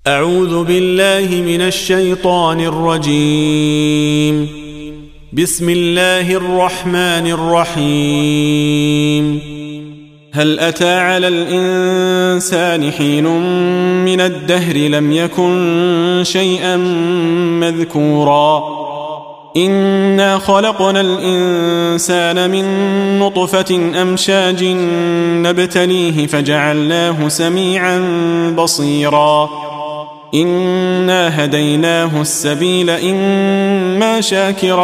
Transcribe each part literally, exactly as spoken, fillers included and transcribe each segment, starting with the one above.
أعوذ بالله من الشيطان الرجيم. بسم الله الرحمن الرحيم. هل أتى على الإنسان حين من الدهر لم يكن شيئا مذكورا إنا خلقنا الإنسان من نطفة أمشاج نبتليه فجعلناه سميعا بصيرا إنا هديناه السبيل إما شاكرا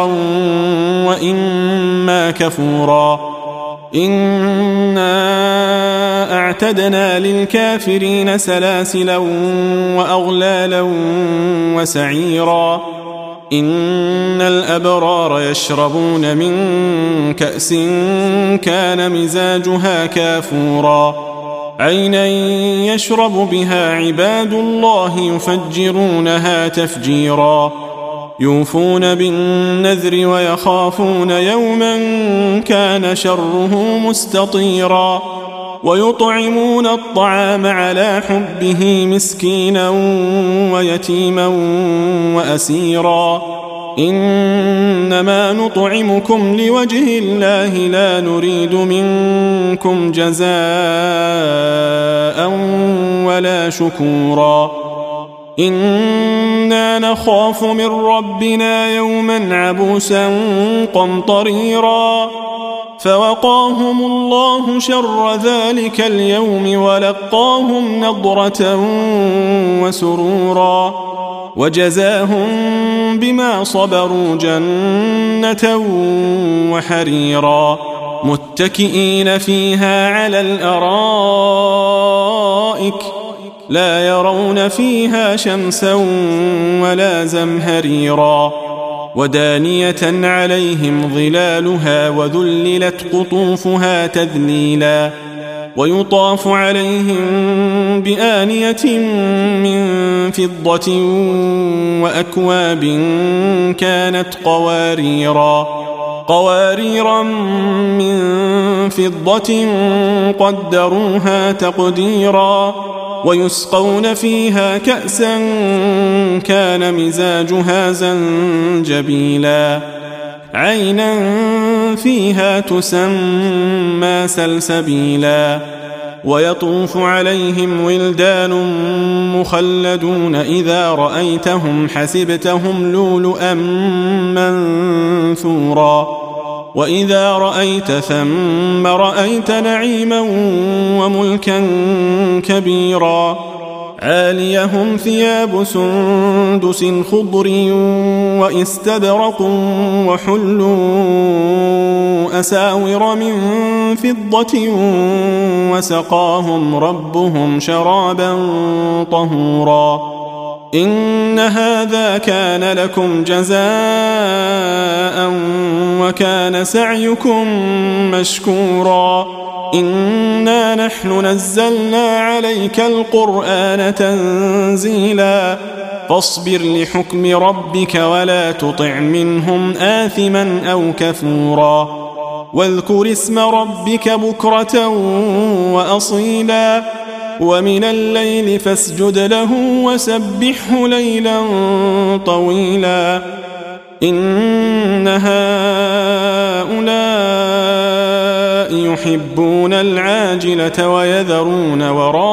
وإما كفورا إنا أعتدنا للكافرين سلاسلا وأغلالا وسعيرا إن الأبرار يشربون من كأس كان مزاجها كافورا عينا يشرب بها عباد الله يفجرونها تفجيرا يوفون بالنذر ويخافون يوما كان شره مستطيرا ويطعمون الطعام على حبه مسكينا ويتيما وأسيرا إنما نطعمكم لوجه الله لا نريد منكم جزاء ولا شكورا إنا نخاف من ربنا يوما عبوسا قمطريرا فوقاهم الله شر ذلك اليوم ولقاهم نضرة وسرورا وجزاهم بما صبروا جنة وحريرا متكئين فيها على الأرائك لا يرون فيها شمسا ولا زمهريرا ودانية عليهم ظلالها وذللت قطوفها تذليلا ويطاف عليهم بآنية من فضة وأكواب كانت قواريرا قواريرا من فضة قدروها تقديرا ويسقون فيها كأسا كان مزاجها زنجبيلا عينا فيها تسمى سلسبيلا ويطوف عليهم ولدان مخلدون إذا رأيتهم حسبتهم لؤلؤا منثورا وإذا رأيت ثم رأيت نعيما وملكا كبيرا عاليهم ثياب سندس خضر وإستبرق وحلوا أساور من فضة وسقاهم ربهم شرابا طهورا إن هذا كان لكم جزاء وكان سعيكم مشكورا إنا نحن نزلنا عليك القرآن تنزيلا فاصبر لحكم ربك ولا تطع منهم آثما أو كفورا واذكر اسم ربك بكرة وأصيلا ومن الليل فاسجد له وسبحه ليلا طويلا إن هؤلاء يحبون العاجلة ويذرون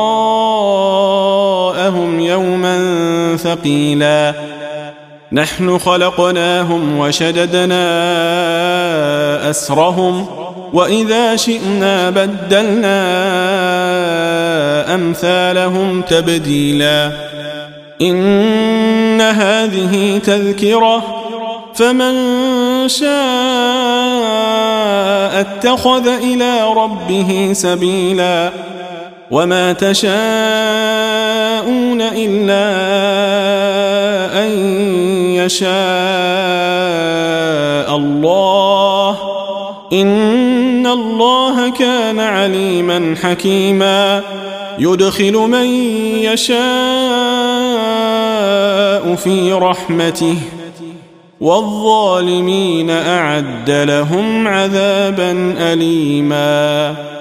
وراءهم يوما ثقيلا نحن خلقناهم وشددنا أسرهم وإذا شئنا بدلنا أمثالهم تبديلا إن هذه تذكرة فمن شاء اتخذ إلى ربه سبيلا وما تشاءون إلا أن يشاء الله إن الله كان عليما حكيما يدخل من يشاء في رحمته والظالمين أعد لهم عذابا أليما.